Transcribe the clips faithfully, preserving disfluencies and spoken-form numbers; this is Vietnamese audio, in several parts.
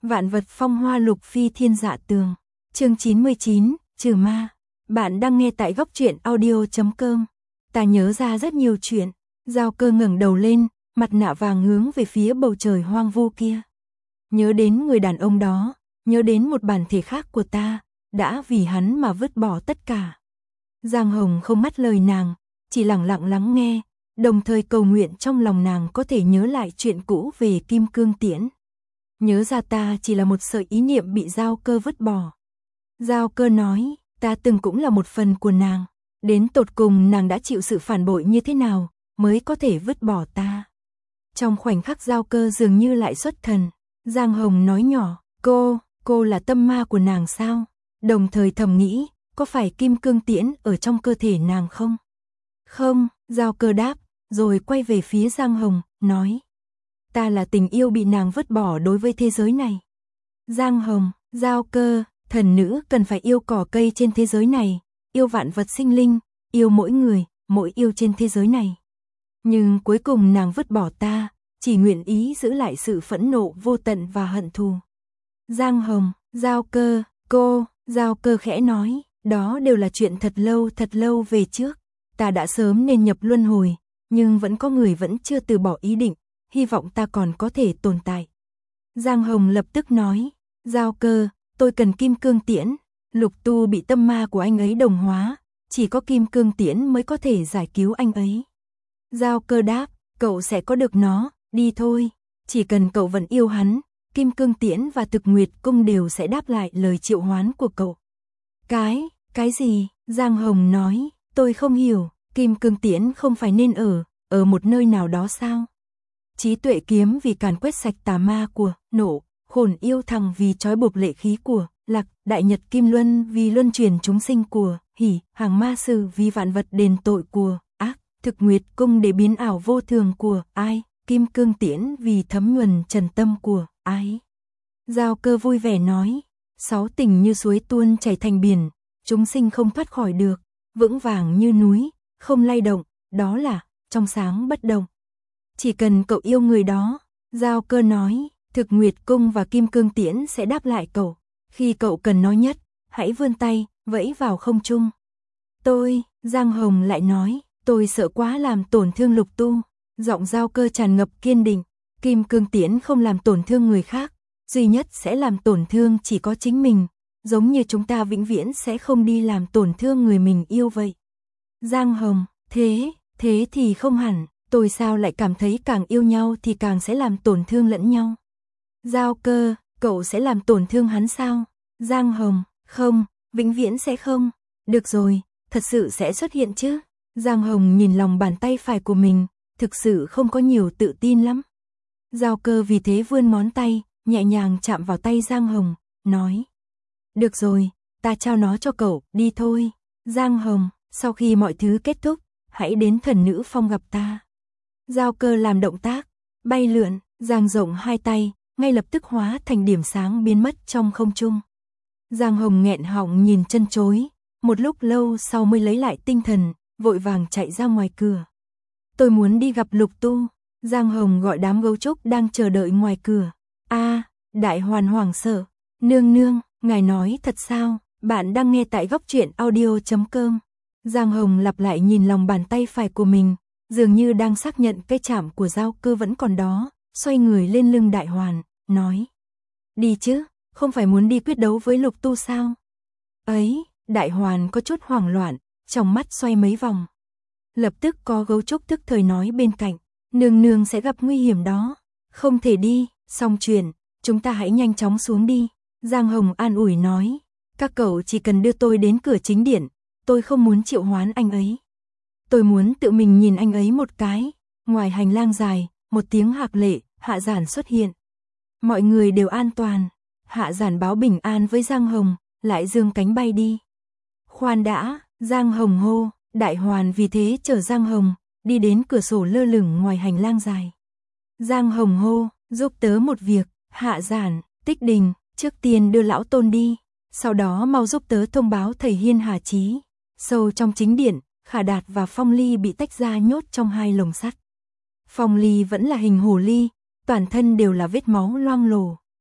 Vạn vật phong hoa lục phi thiên dạ tường. Chương chín mươi chín, trừ ma. Bạn đang nghe tại góc truyện audio chấm com. Ta nhớ ra rất nhiều chuyện. Giao Cơ ngẩng đầu lên, mặt nạ vàng hướng về phía bầu trời hoang vu kia. Nhớ đến người đàn ông đó, nhớ đến một bản thể khác của ta, đã vì hắn mà vứt bỏ tất cả. Giang Hồng không mắt lời nàng, chỉ lặng lặng lắng nghe, đồng thời cầu nguyện trong lòng nàng có thể nhớ lại chuyện cũ về Kim Cương Tiễn. Nhớ ra ta chỉ là một sợi ý niệm bị Giao Cơ vứt bỏ. Giao Cơ nói, ta từng cũng là một phần của nàng, đến tột cùng nàng đã chịu sự phản bội như thế nào, mới có thể vứt bỏ ta. Trong khoảnh khắc Giao Cơ dường như lại xuất thần, Giang Hồng nói nhỏ, cô, cô là tâm ma của nàng sao? Đồng thời thầm nghĩ, có phải Kim Cương Tiễn ở trong cơ thể nàng không? Không, Giao Cơ đáp, rồi quay về phía Giang Hồng, nói, ta là tình yêu bị nàng vứt bỏ đối với thế giới này. Giang Hồng, Giao Cơ, thần nữ cần phải yêu cỏ cây trên thế giới này, yêu vạn vật sinh linh, yêu mỗi người, mỗi yêu trên thế giới này. Nhưng cuối cùng nàng vứt bỏ ta, chỉ nguyện ý giữ lại sự phẫn nộ vô tận và hận thù. Giang Hồng, Giao Cơ, cô, Giao Cơ khẽ nói, đó đều là chuyện thật lâu thật lâu về trước. Ta đã sớm nên nhập luân hồi, nhưng vẫn có người vẫn chưa từ bỏ ý định, hy vọng ta còn có thể tồn tại. Giang Hồng lập tức nói, Giao Cơ, tôi cần Kim Cương Tiễn, Lục Tu bị tâm ma của anh ấy đồng hóa, chỉ có Kim Cương Tiễn mới có thể giải cứu anh ấy. Giao Cơ đáp, cậu sẽ có được nó, đi thôi, chỉ cần cậu vẫn yêu hắn, Kim Cương Tiễn và Thực Nguyệt Cung đều sẽ đáp lại lời triệu hoán của cậu. Cái, cái gì? Giang Hồng nói, tôi không hiểu, Kim Cương Tiễn không phải nên ở, ở một nơi nào đó sao? Trí tuệ kiếm vì càn quét sạch tà ma của Nộ, Khổn yêu thằng vì trói buộc lệ khí của Lạc, Đại Nhật Kim Luân vì luân truyền chúng sinh của Hỉ, Hàng Ma Sư vì vạn vật đền tội của Ác, Thực Nguyệt Cung để biến ảo vô thường của Ai, Kim Cương Tiễn vì thấm nhuần trần tâm của Ai. Giao Cơ vui vẻ nói, sáu tình như suối tuôn chảy thành biển, chúng sinh không thoát khỏi được, vững vàng như núi, không lay động, đó là trong sáng bất động. Chỉ cần cậu yêu người đó, Giao Cơ nói, Thực Nguyệt Cung và Kim Cương Tiễn sẽ đáp lại cậu, khi cậu cần nó nhất, hãy vươn tay, vẫy vào không trung. Tôi, Giang Hồng lại nói, tôi sợ quá làm tổn thương Lục Tu. Giọng Giao Cơ tràn ngập kiên định, Kim Cương Tiễn không làm tổn thương người khác, duy nhất sẽ làm tổn thương chỉ có chính mình, giống như chúng ta vĩnh viễn sẽ không đi làm tổn thương người mình yêu vậy. Giang Hồng, thế, thế thì không hẳn, tôi sao lại cảm thấy càng yêu nhau thì càng sẽ làm tổn thương lẫn nhau. Giao Cơ, cậu sẽ làm tổn thương hắn sao? Giang Hồng, không, vĩnh viễn sẽ không. Được rồi, thật sự sẽ xuất hiện chứ? Giang Hồng nhìn lòng bàn tay phải của mình, thực sự không có nhiều tự tin lắm. Giao Cơ vì thế vươn ngón tay, nhẹ nhàng chạm vào tay Giang Hồng, nói, được rồi, ta trao nó cho cậu, đi thôi. Giang Hồng, sau khi mọi thứ kết thúc, hãy đến Thần Nữ Phong gặp ta. Giao Cơ làm động tác, bay lượn, dang rộng hai tay, ngay lập tức hóa thành điểm sáng biến mất trong không trung. Giang Hồng nghẹn họng nhìn chân chối, một lúc lâu sau mới lấy lại tinh thần, vội vàng chạy ra ngoài cửa. Tôi muốn đi gặp Lục Tu. Giang Hồng gọi đám gấu trúc đang chờ đợi ngoài cửa. A, Đại Hoàn hoảng sợ. Nương nương, ngài nói thật sao? Bạn đang nghe tại góc truyện audio chấm com. Giang Hồng lặp lại nhìn lòng bàn tay phải của mình, dường như đang xác nhận cái chạm của Giao Cơ vẫn còn đó, xoay người lên lưng Đại Hoàn, nói, đi chứ, không phải muốn đi quyết đấu với Lục Tu sao? Ấy, Đại Hoàn có chút hoảng loạn, trong mắt xoay mấy vòng. Lập tức có gấu trúc tức thời nói bên cạnh, nương nương sẽ gặp nguy hiểm đó, không thể đi, xong chuyện, chúng ta hãy nhanh chóng xuống đi. Giang Hồng an ủi nói, các cậu chỉ cần đưa tôi đến cửa chính điện, tôi không muốn triệu hoán anh ấy. Tôi muốn tự mình nhìn anh ấy một cái. Ngoài hành lang dài, một tiếng hạc lệ, Hạ Giản xuất hiện. Mọi người đều an toàn, Hạ Giản báo bình an với Giang Hồng, lại dương cánh bay đi. Khoan đã, Giang Hồng hô. Đại Hoàn vì thế chở Giang Hồng, đi đến cửa sổ lơ lửng ngoài hành lang dài. Giang Hồng hô, giúp tớ một việc, Hạ Giản, Tích Đình, trước tiên đưa lão tôn đi, sau đó mau giúp tớ thông báo thầy Hiên Hà Chí. Sâu trong chính điện, Khả Đạt và Phong Ly bị tách ra nhốt trong hai lồng sắt. Phong Ly vẫn là hình hồ ly, toàn thân đều là vết máu loang lổ.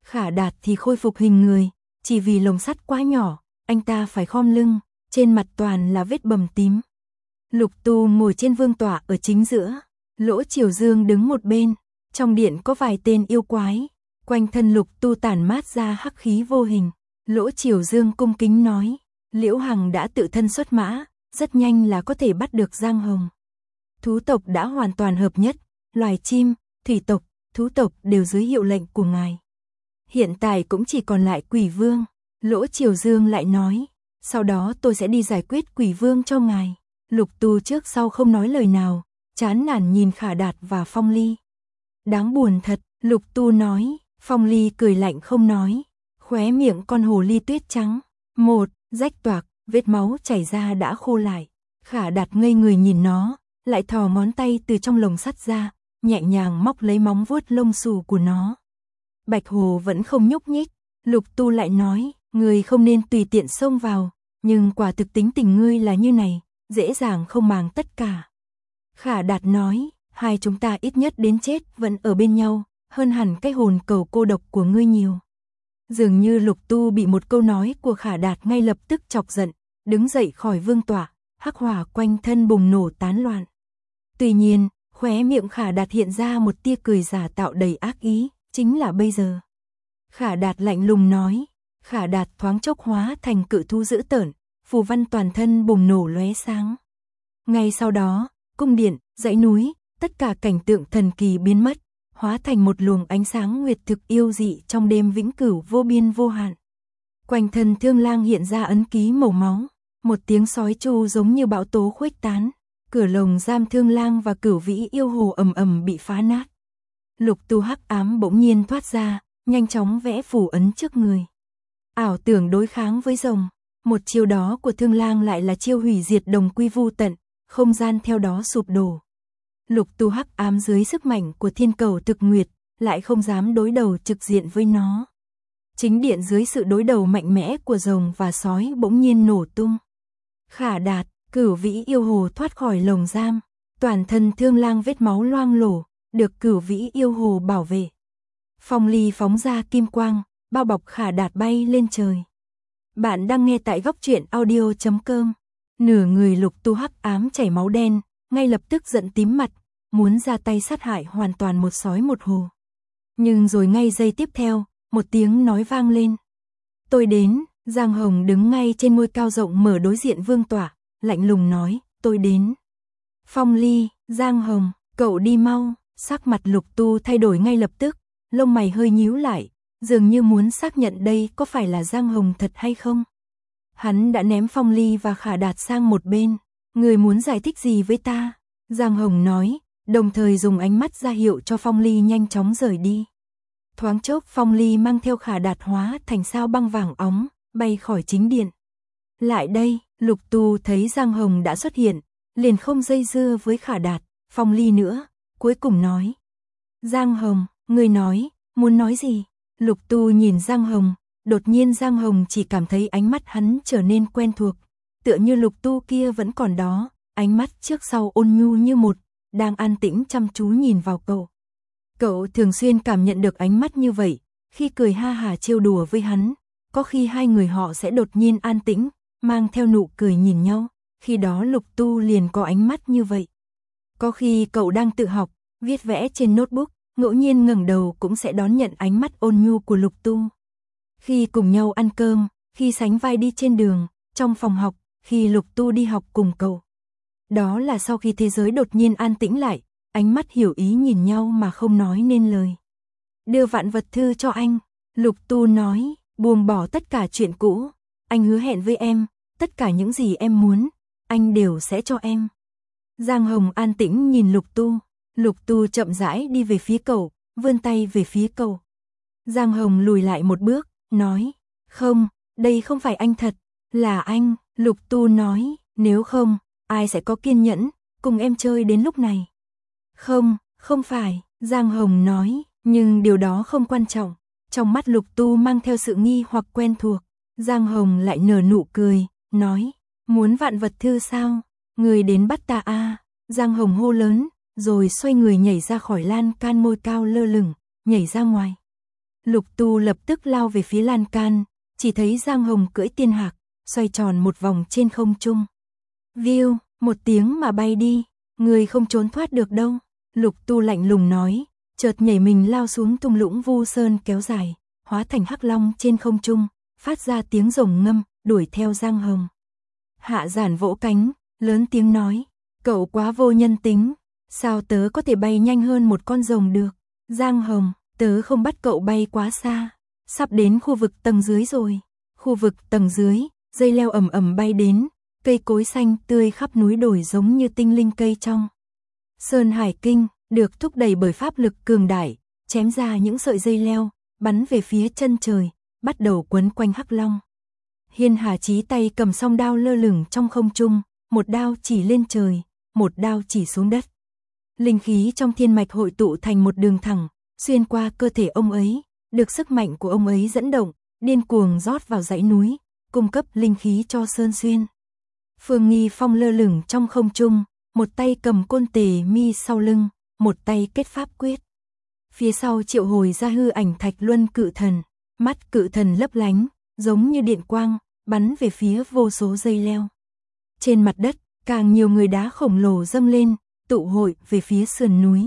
Khả Đạt thì khôi phục hình người, chỉ vì lồng sắt quá nhỏ, anh ta phải khom lưng, trên mặt toàn là vết bầm tím. Lục Tu ngồi trên vương tọa ở chính giữa, Lỗ Triều Dương đứng một bên, trong điện có vài tên yêu quái, quanh thân Lục Tu tản mát ra hắc khí vô hình. Lỗ Triều Dương cung kính nói, Liễu Hằng đã tự thân xuất mã, rất nhanh là có thể bắt được Giang Hồng. Thú tộc đã hoàn toàn hợp nhất, loài chim, thủy tộc, thú tộc đều dưới hiệu lệnh của ngài. Hiện tại cũng chỉ còn lại Quỷ Vương. Lỗ Triều Dương lại nói, sau đó tôi sẽ đi giải quyết Quỷ Vương cho ngài. Lục Tu trước sau không nói lời nào, chán nản nhìn Khả Đạt và Phong Ly. Đáng buồn thật, Lục Tu nói. Phong Ly cười lạnh không nói, khóe miệng con hồ ly tuyết trắng, một, rách toạc, vết máu chảy ra đã khô lại. Khả Đạt ngây người nhìn nó, lại thò ngón tay từ trong lồng sắt ra, nhẹ nhàng móc lấy móng vuốt lông xù của nó. Bạch Hồ vẫn không nhúc nhích, Lục Tu lại nói, ngươi không nên tùy tiện xông vào, nhưng quả thực tính tình ngươi là như này, dễ dàng không màng tất cả. Khả Đạt nói, hai chúng ta ít nhất đến chết vẫn ở bên nhau, hơn hẳn cái hồn cầu cô độc của ngươi nhiều. Dường như Lục Tu bị một câu nói của Khả Đạt ngay lập tức chọc giận, đứng dậy khỏi vương tọa, hắc hỏa quanh thân bùng nổ tán loạn. Tuy nhiên, khóe miệng Khả Đạt hiện ra một tia cười giả tạo đầy ác ý, chính là bây giờ. Khả Đạt lạnh lùng nói, Khả Đạt thoáng chốc hóa thành cự thú dữ tợn, phù văn toàn thân bùng nổ lóe sáng. Ngay sau đó, cung điện, dãy núi, tất cả cảnh tượng thần kỳ biến mất, hóa thành một luồng ánh sáng nguyệt thực yêu dị trong đêm vĩnh cửu vô biên vô hạn. Quanh thân Thương Lang hiện ra ấn ký màu máu, một tiếng sói tru giống như bão tố khuếch tán, cửa lồng giam Thương Lang và Cửu Vĩ yêu hồ ầm ầm bị phá nát. Lục Tu hắc ám bỗng nhiên thoát ra, nhanh chóng vẽ phù ấn trước người. Ảo tưởng đối kháng với rồng, một chiêu đó của Thương Lang lại là chiêu hủy diệt đồng quy vu tận, không gian theo đó sụp đổ. Lục Tu hắc ám dưới sức mạnh của thiên cầu thực nguyệt, lại không dám đối đầu trực diện với nó. Chính điện dưới sự đối đầu mạnh mẽ của rồng và sói bỗng nhiên nổ tung. Khả Đạt, Cửu Vĩ yêu hồ thoát khỏi lồng giam, toàn thân Thương Lang vết máu loang lổ, được Cửu Vĩ yêu hồ bảo vệ. Phong Ly phóng ra kim quang, bao bọc Khả Đạt bay lên trời. Bạn đang nghe tại góc truyện audio chấm com. Nửa người Lục Tu hắc ám chảy máu đen, ngay lập tức giận tím mặt, muốn ra tay sát hại hoàn toàn một sói một hồ. Nhưng rồi ngay giây tiếp theo, một tiếng nói vang lên. Tôi đến. Giang Hồng đứng ngay trên ngôi cao rộng mở đối diện vương tọa, lạnh lùng nói, tôi đến. Phong Ly, Giang Hồng, cậu đi mau. Sắc mặt Lục Tu thay đổi ngay lập tức, lông mày hơi nhíu lại, dường như muốn xác nhận đây có phải là Giang Hồng thật hay không. Hắn đã ném Phong Ly và Khả Đạt sang một bên. Người muốn giải thích gì với ta? Giang Hồng nói, đồng thời dùng ánh mắt ra hiệu cho Phong Ly nhanh chóng rời đi. Thoáng chốc Phong Ly mang theo Khả Đạt hóa thành sao băng vàng óng, bay khỏi chính điện. Lại đây, Lục Tu thấy Giang Hồng đã xuất hiện, liền không dây dưa với Khả Đạt, Phong Ly nữa, cuối cùng nói. Giang Hồng, ngươi nói, muốn nói gì? Lục Tu nhìn Giang Hồng, đột nhiên Giang Hồng chỉ cảm thấy ánh mắt hắn trở nên quen thuộc, tựa như Lục Tu kia vẫn còn đó, ánh mắt trước sau ôn nhu như một, đang an tĩnh chăm chú nhìn vào cậu. Cậu thường xuyên cảm nhận được ánh mắt như vậy, khi cười ha hả trêu đùa với hắn, có khi hai người họ sẽ đột nhiên an tĩnh, mang theo nụ cười nhìn nhau, khi đó Lục Tu liền có ánh mắt như vậy. Có khi cậu đang tự học, viết vẽ trên notebook, ngẫu nhiên ngẩng đầu cũng sẽ đón nhận ánh mắt ôn nhu của Lục Tu. Khi cùng nhau ăn cơm, khi sánh vai đi trên đường, trong phòng học, khi Lục Tu đi học cùng cậu. Đó là sau khi thế giới đột nhiên an tĩnh lại, ánh mắt hiểu ý nhìn nhau mà không nói nên lời. Đưa vạn vật thư cho anh, Lục Tu nói, buông bỏ tất cả chuyện cũ, anh hứa hẹn với em, tất cả những gì em muốn, anh đều sẽ cho em. Giang Hồng an tĩnh nhìn Lục Tu, Lục Tu chậm rãi đi về phía cậu, vươn tay về phía cậu. Giang Hồng lùi lại một bước, nói, không, đây không phải anh thật, là anh. Lục Tu nói, nếu không, ai sẽ có kiên nhẫn, cùng em chơi đến lúc này. Không, không phải, Giang Hồng nói, nhưng điều đó không quan trọng. Trong mắt Lục Tu mang theo sự nghi hoặc quen thuộc, Giang Hồng lại nở nụ cười, nói, muốn vạn vật thư sao, người đến bắt ta a. Giang Hồng hô lớn, rồi xoay người nhảy ra khỏi lan can môi cao lơ lửng, nhảy ra ngoài. Lục Tu lập tức lao về phía lan can, chỉ thấy Giang Hồng cưỡi tiên hạc, xoay tròn một vòng trên không trung. Viu, một tiếng mà bay đi, người không trốn thoát được đâu. Lục Tu lạnh lùng nói, chợt nhảy mình lao xuống thung lũng Vu Sơn kéo dài, hóa thành hắc long trên không trung, phát ra tiếng rồng ngâm, đuổi theo Giang Hồng. Hạ Giản vỗ cánh, lớn tiếng nói, cậu quá vô nhân tính, sao tớ có thể bay nhanh hơn một con rồng được? Giang Hồng, tớ không bắt cậu bay quá xa, sắp đến khu vực tầng dưới rồi. Khu vực tầng dưới, dây leo ầm ầm bay đến, cây cối xanh tươi khắp núi đồi giống như tinh linh cây trong Sơn Hải Kinh, được thúc đẩy bởi pháp lực cường đại, chém ra những sợi dây leo, bắn về phía chân trời, bắt đầu quấn quanh hắc long. Hiên Hà Chí tay cầm song đao lơ lửng trong không trung, một đao chỉ lên trời, một đao chỉ xuống đất. Linh khí trong thiên mạch hội tụ thành một đường thẳng, xuyên qua cơ thể ông ấy, được sức mạnh của ông ấy dẫn động, điên cuồng rót vào dãy núi, cung cấp linh khí cho Sơn Xuyên. Phương Nghi Phong lơ lửng trong không trung, một tay cầm côn tề mi sau lưng, một tay kết pháp quyết. Phía sau triệu hồi ra hư ảnh Thạch Luân cự thần, mắt cự thần lấp lánh, giống như điện quang, bắn về phía vô số dây leo. Trên mặt đất, càng nhiều người đá khổng lồ dâng lên, tụ hội về phía sườn núi.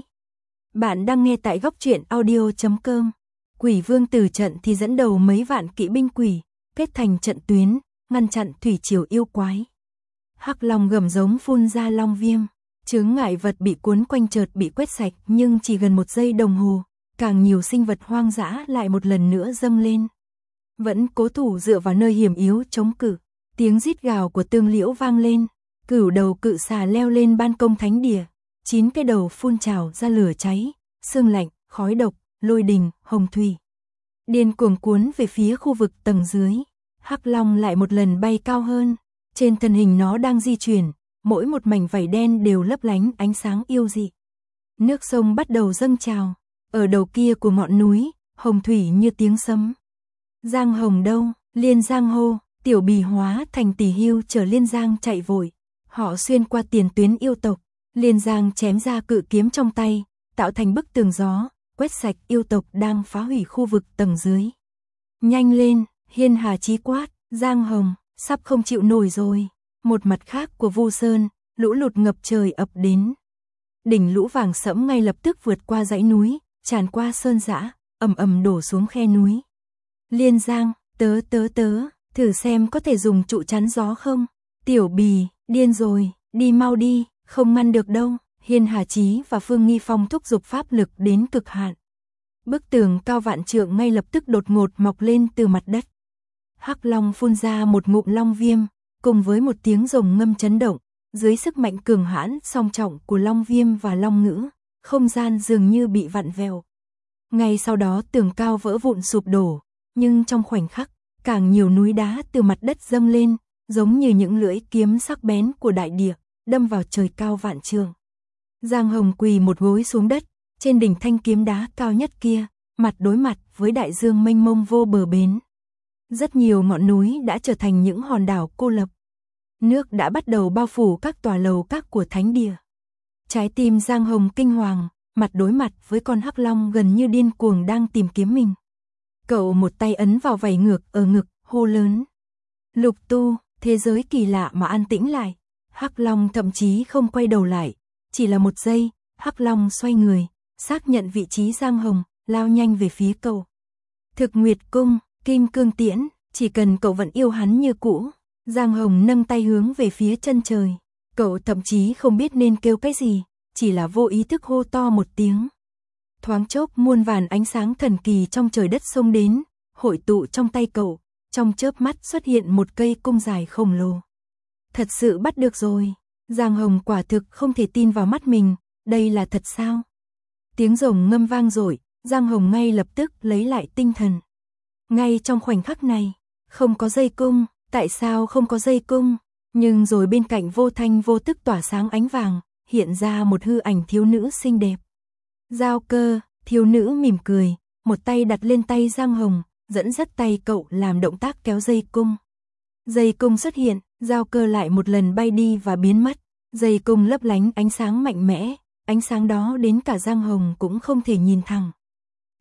Bạn đang nghe tại góc truyện audio chấm com. Quỷ Vương tử trận thì dẫn đầu mấy vạn kỵ binh quỷ, kết thành trận tuyến, ngăn chặn thủy triều yêu quái. Hắc long gầm giống phun ra long viêm, chướng ngại vật bị cuốn quanh chợt bị quét sạch, nhưng chỉ gần một giây đồng hồ, càng nhiều sinh vật hoang dã lại một lần nữa dâng lên. Vẫn cố thủ dựa vào nơi hiểm yếu chống cự, tiếng rít gào của Tương Liễu vang lên, cửu đầu cự xà leo lên ban công thánh địa, chín cái đầu phun trào ra lửa cháy, sương lạnh, khói độc, lôi đình, hồng thủy. Điên cuồng cuốn về phía khu vực tầng dưới, hắc long lại một lần bay cao hơn, trên thân hình nó đang di chuyển, mỗi một mảnh vảy đen đều lấp lánh ánh sáng yêu dị. Nước sông bắt đầu dâng trào, ở đầu kia của ngọn núi, hồng thủy như tiếng sấm. Giang Hồng đâu? Liên Giang hô, Tiểu Bì hóa thành Tỷ Hưu chở Liên Giang chạy vội. Họ xuyên qua tiền tuyến yêu tộc, Liên Giang chém ra cự kiếm trong tay, tạo thành bức tường gió, quét sạch yêu tộc đang phá hủy khu vực tầng dưới. Nhanh lên, Hiên Hà Chí quát, Giang Hồng, sắp không chịu nổi rồi. Một mặt khác của Vu Sơn, lũ lụt ngập trời ập đến. Đỉnh lũ vàng sẫm ngay lập tức vượt qua dãy núi, tràn qua sơn dã, ầm ầm đổ xuống khe núi. Liên Giang, tớ tớ tớ, thử xem có thể dùng trụ chắn gió không? Tiểu Bì, điên rồi, đi mau đi, không ngăn được đâu. Hiên Hà Chí và Phương Nghi Phong thúc giục pháp lực đến cực hạn. Bức tường cao vạn trượng ngay lập tức đột ngột mọc lên từ mặt đất. Hắc long phun ra một ngụm long viêm, cùng với một tiếng rồng ngâm chấn động, dưới sức mạnh cường hãn song trọng của long viêm và long ngữ, không gian dường như bị vặn vẹo. Ngay sau đó tường cao vỡ vụn sụp đổ, nhưng trong khoảnh khắc, càng nhiều núi đá từ mặt đất dâng lên, giống như những lưỡi kiếm sắc bén của đại địa, đâm vào trời cao vạn trượng. Giang Hồng quỳ một gối xuống đất, trên đỉnh thanh kiếm đá cao nhất kia, mặt đối mặt với đại dương mênh mông vô bờ bến. Rất nhiều ngọn núi đã trở thành những hòn đảo cô lập. Nước đã bắt đầu bao phủ các tòa lầu các của thánh địa. Trái tim Giang Hồng kinh hoàng, mặt đối mặt với con hắc long gần như điên cuồng đang tìm kiếm mình. Cậu một tay ấn vào vảy ngược ở ngực, hô lớn. Lục Tu, thế giới kỳ lạ mà an tĩnh lại. Hắc long thậm chí không quay đầu lại. Chỉ là một giây, hắc long xoay người, xác nhận vị trí Giang Hồng, lao nhanh về phía cậu. Thực Nguyệt Cung, Kim Cương Tiễn, chỉ cần cậu vẫn yêu hắn như cũ. Giang Hồng nâng tay hướng về phía chân trời. Cậu thậm chí không biết nên kêu cái gì, chỉ là vô ý thức hô to một tiếng. Thoáng chốc muôn vàn ánh sáng thần kỳ trong trời đất xông đến, hội tụ trong tay cậu, trong chớp mắt xuất hiện một cây cung dài khổng lồ. Thật sự bắt được rồi. Giang Hồng quả thực không thể tin vào mắt mình, đây là thật sao? Tiếng rồng ngâm vang dội, Giang Hồng ngay lập tức lấy lại tinh thần. Ngay trong khoảnh khắc này, không có dây cung, tại sao không có dây cung? Nhưng rồi bên cạnh vô thanh vô tức tỏa sáng ánh vàng, hiện ra một hư ảnh thiếu nữ xinh đẹp. Giao Cơ, thiếu nữ mỉm cười, một tay đặt lên tay Giang Hồng, dẫn dắt tay cậu làm động tác kéo dây cung. Dây cung xuất hiện, Giao Cơ lại một lần bay đi và biến mất. Dây cung lấp lánh ánh sáng mạnh mẽ, ánh sáng đó đến cả Giang Hồng cũng không thể nhìn thẳng.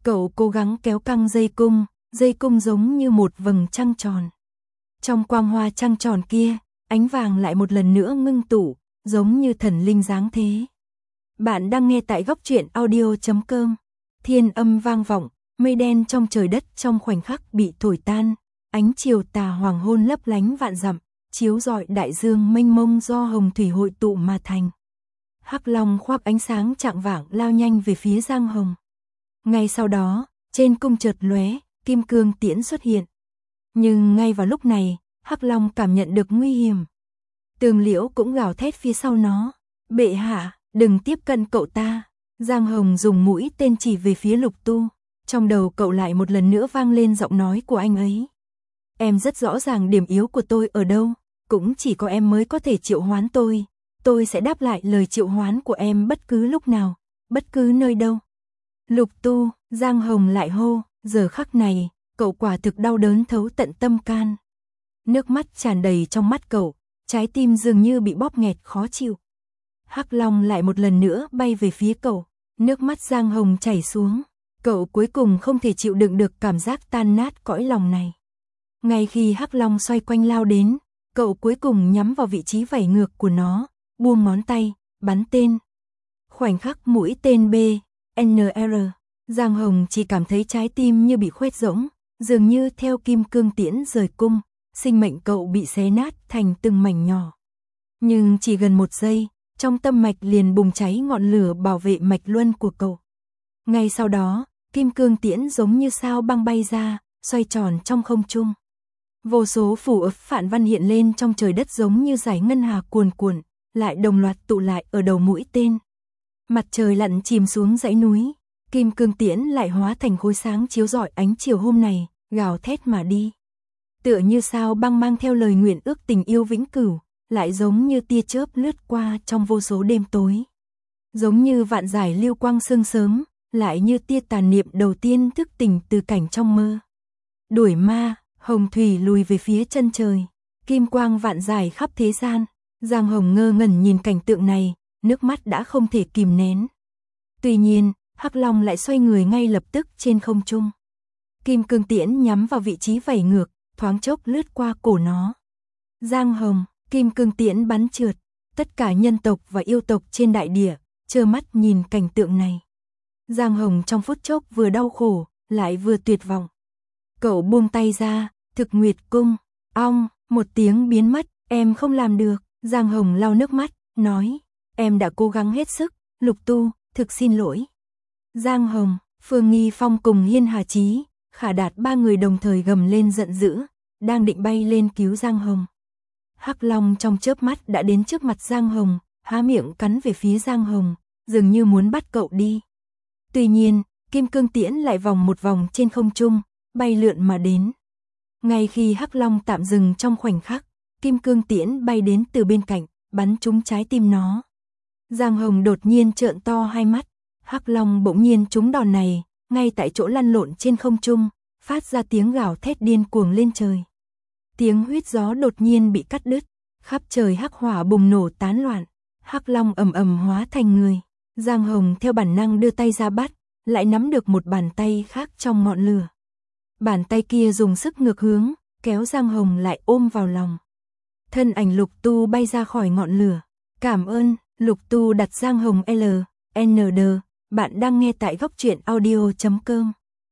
Cậu cố gắng kéo căng dây cung, dây cung giống như một vầng trăng tròn. Trong quang hoa trăng tròn kia, ánh vàng lại một lần nữa ngưng tụ, giống như thần linh giáng thế. Bạn đang nghe tại góc truyện audio chấm com. Thiên âm vang vọng, mây đen trong trời đất trong khoảnh khắc bị thổi tan, ánh chiều tà hoàng hôn lấp lánh vạn dặm, chiếu rọi đại dương mênh mông do hồng thủy hội tụ mà thành. Hắc Long khoác ánh sáng chạng vạng lao nhanh về phía Giang Hồng. Ngay sau đó, trên cung chợt lóe, kim cương tiễn xuất hiện. Nhưng ngay vào lúc này, Hắc Long cảm nhận được nguy hiểm. Tường Liễu cũng gào thét phía sau nó, "Bệ hạ, đừng tiếp cận cậu ta." Giang Hồng dùng mũi tên chỉ về phía Lục Tu, trong đầu cậu lại một lần nữa vang lên giọng nói của anh ấy. "Em rất rõ ràng điểm yếu của tôi ở đâu, cũng chỉ có em mới có thể triệu hoán tôi. Tôi sẽ đáp lại lời triệu hoán của em bất cứ lúc nào, bất cứ nơi đâu." "Lục Tu," Giang Hồng lại hô, giờ khắc này, cậu quả thực đau đớn thấu tận tâm can. Nước mắt tràn đầy trong mắt cậu, trái tim dường như bị bóp nghẹt khó chịu. Hắc Long lại một lần nữa bay về phía cậu, nước mắt Giang Hồng chảy xuống, cậu cuối cùng không thể chịu đựng được cảm giác tan nát cõi lòng này. Ngay khi Hắc Long xoay quanh lao đến, cậu cuối cùng nhắm vào vị trí vảy ngược của nó, buông ngón tay, bắn tên. Khoảnh khắc mũi tên B, N R, Giang Hồng chỉ cảm thấy trái tim như bị khoét rỗng, dường như theo kim cương tiễn rời cung, sinh mệnh cậu bị xé nát thành từng mảnh nhỏ. Nhưng chỉ gần một giây, trong tâm mạch liền bùng cháy ngọn lửa bảo vệ mạch luân của cậu. Ngay sau đó, kim cương tiễn giống như sao băng bay ra, xoay tròn trong không trung. Vô số phủ ức phản văn hiện lên trong trời đất giống như dải ngân hà cuồn cuộn, lại đồng loạt tụ lại ở đầu mũi tên. Mặt trời lặn chìm xuống dãy núi, kim cương tiễn lại hóa thành khối sáng chiếu rọi ánh chiều hôm này, gào thét mà đi. Tựa như sao băng mang theo lời nguyện ước tình yêu vĩnh cửu, lại giống như tia chớp lướt qua trong vô số đêm tối. Giống như vạn dải lưu quang sương sớm, lại như tia tàn niệm đầu tiên thức tỉnh từ cảnh trong mơ. Đuổi ma, hồng thủy lùi về phía chân trời, kim quang vạn dải khắp thế gian. Giang Hồng ngơ ngẩn nhìn cảnh tượng này, nước mắt đã không thể kìm nén. Tuy nhiên, Hắc Long lại xoay người ngay lập tức trên không trung. Kim cương tiễn nhắm vào vị trí vảy ngược, thoáng chốc lướt qua cổ nó. Giang Hồng, kim cương tiễn bắn trượt, tất cả nhân tộc và yêu tộc trên đại địa, trơ mắt nhìn cảnh tượng này. Giang Hồng trong phút chốc vừa đau khổ, lại vừa tuyệt vọng. Cậu buông tay ra, thực nguyệt cung, ong, một tiếng biến mất, "Em không làm được." Giang Hồng lau nước mắt, nói, "Em đã cố gắng hết sức, Lục Tu, thực xin lỗi." Giang Hồng, Phương Nghi Phong cùng Hiên Hà Chí, Khả Đạt ba người đồng thời gầm lên giận dữ, đang định bay lên cứu Giang Hồng. Hắc Long trong chớp mắt đã đến trước mặt Giang Hồng, há miệng cắn về phía Giang Hồng, dường như muốn bắt cậu đi. Tuy nhiên, kim cương tiễn lại vòng một vòng trên không trung, bay lượn mà đến. Ngay khi Hắc Long tạm dừng trong khoảnh khắc, kim cương tiễn bay đến từ bên cạnh, bắn trúng trái tim nó. Giang Hồng đột nhiên trợn to hai mắt, Hắc Long bỗng nhiên trúng đòn này, ngay tại chỗ lăn lộn trên không trung, phát ra tiếng gào thét điên cuồng lên trời. Tiếng huýt gió đột nhiên bị cắt đứt, khắp trời hắc hỏa bùng nổ tán loạn, Hắc Long ầm ầm hóa thành người. Giang Hồng theo bản năng đưa tay ra bắt, lại nắm được một bàn tay khác trong ngọn lửa. Bàn tay kia dùng sức ngược hướng, kéo Giang Hồng lại ôm vào lòng. Thân ảnh Lục Tu bay ra khỏi ngọn lửa. "Cảm ơn." Lục Tu đặt Giang Hồng L, N D, bạn đang nghe tại góc truyện audio chấm com.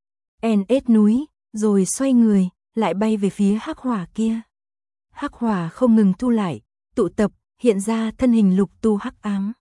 en ét núi, rồi xoay người, lại bay về phía hắc hỏa kia. Hắc hỏa không ngừng thu lại, tụ tập, hiện ra thân hình Lục Tu hắc ám.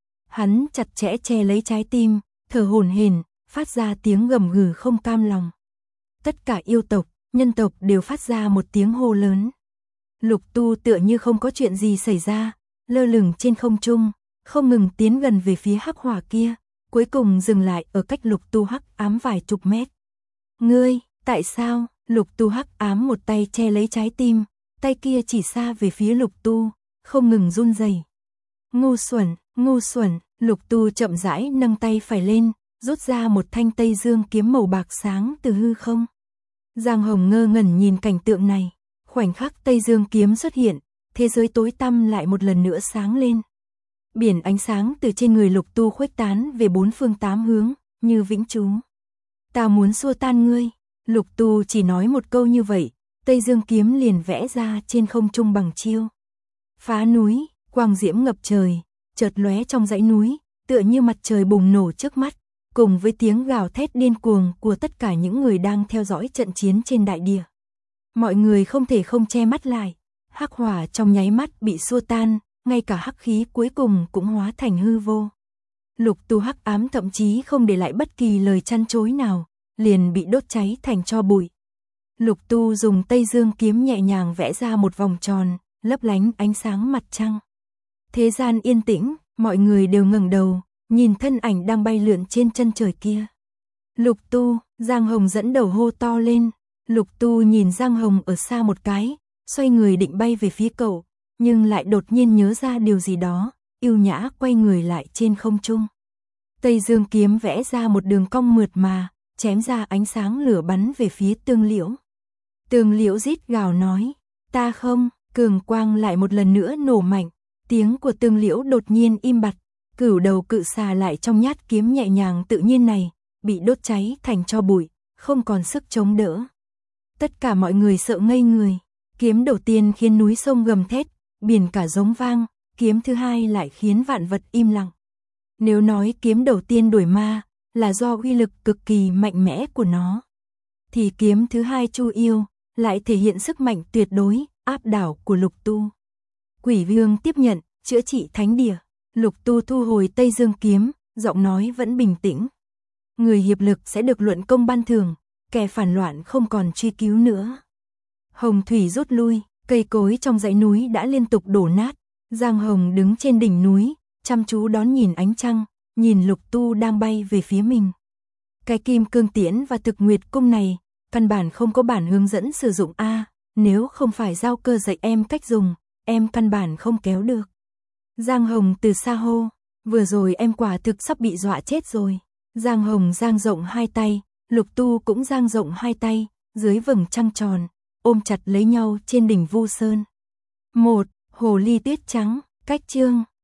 Hắn chặt chẽ che lấy trái tim, thở hổn hển, phát ra tiếng gầm gừ không cam lòng. Tất cả yêu tộc, nhân tộc đều phát ra một tiếng hô lớn. Lục Tu tựa như không có chuyện gì xảy ra, lơ lửng trên không trung, không ngừng tiến gần về phía hắc hỏa kia, cuối cùng dừng lại ở cách Lục Tu hắc ám vài chục mét. "Ngươi, tại sao?" Lục Tu hắc ám một tay che lấy trái tim, tay kia chỉ xa về phía Lục Tu, không ngừng run rẩy. "Ngu xuẩn, ngu xuẩn." Lục Tu chậm rãi nâng tay phải lên, rút ra một thanh Tây Dương kiếm màu bạc sáng từ hư không. Giang Hồng ngơ ngẩn nhìn cảnh tượng này, khoảnh khắc Tây Dương kiếm xuất hiện, thế giới tối tăm lại một lần nữa sáng lên. Biển ánh sáng từ trên người Lục Tu khuếch tán về bốn phương tám hướng, như vĩnh trú. Ta muốn xua tan ngươi. Lục Tu chỉ nói một câu như vậy, Tây Dương kiếm liền vẽ ra trên không trung bằng chiêu. Phá núi, quang diễm ngập trời, chợt lóe trong dãy núi, tựa như mặt trời bùng nổ trước mắt, cùng với tiếng gào thét điên cuồng của tất cả những người đang theo dõi trận chiến trên đại địa. Mọi người không thể không che mắt lại, hắc hỏa trong nháy mắt bị xua tan, ngay cả hắc khí cuối cùng cũng hóa thành hư vô. Lục Tu hắc ám thậm chí không để lại bất kỳ lời chăn chối nào, liền bị đốt cháy thành tro bụi. Lục Tu dùng Tây Dương kiếm nhẹ nhàng vẽ ra một vòng tròn, lấp lánh ánh sáng mặt trăng. Thế gian yên tĩnh, mọi người đều ngẩng đầu, nhìn thân ảnh đang bay lượn trên chân trời kia. Lục Tu, Giang Hồng dẫn đầu hô to lên. Lục Tu nhìn Giang Hồng ở xa một cái, xoay người định bay về phía cậu, nhưng lại đột nhiên nhớ ra điều gì đó, yêu nhã quay người lại trên không trung. Tây Dương kiếm vẽ ra một đường cong mượt mà, chém ra ánh sáng lửa bắn về phía Tương Liễu. Tương Liễu rít gào nói, ta không, cường quang lại một lần nữa nổ mạnh, tiếng của Tương Liễu đột nhiên im bặt, cửu đầu cự xà lại trong nhát kiếm nhẹ nhàng tự nhiên này, bị đốt cháy thành tro bụi, không còn sức chống đỡ. Tất cả mọi người sợ ngây người, kiếm đầu tiên khiến núi sông gầm thét, biển cả giống vang, kiếm thứ hai lại khiến vạn vật im lặng. Nếu nói kiếm đầu tiên đuổi ma, là do uy lực cực kỳ mạnh mẽ của nó, thì kiếm thứ hai Chu Yêu, lại thể hiện sức mạnh tuyệt đối, áp đảo của Lục Tu. Quỷ Vương tiếp nhận, chữa trị thánh địa, Lục Tu thu hồi Tây Dương kiếm, giọng nói vẫn bình tĩnh. Người hiệp lực sẽ được luận công ban thưởng, kẻ phản loạn không còn truy cứu nữa. Hồng thủy rút lui, cây cối trong dãy núi đã liên tục đổ nát. Giang Hồng đứng trên đỉnh núi, chăm chú đón nhìn ánh trăng, nhìn Lục Tu đang bay về phía mình. Cái kim cương tiễn và thực nguyệt cung này, căn bản không có bản hướng dẫn sử dụng a, nếu không phải Giao Cơ dạy em cách dùng, em căn bản không kéo được. Giang Hồng từ xa hô, vừa rồi em quả thực sắp bị dọa chết rồi. Giang Hồng giang rộng hai tay, Lục Tu cũng giang rộng hai tay, dưới vầng trăng tròn, ôm chặt lấy nhau trên đỉnh Vu Sơn. Một, Hồ ly tuyết trắng, cách chương.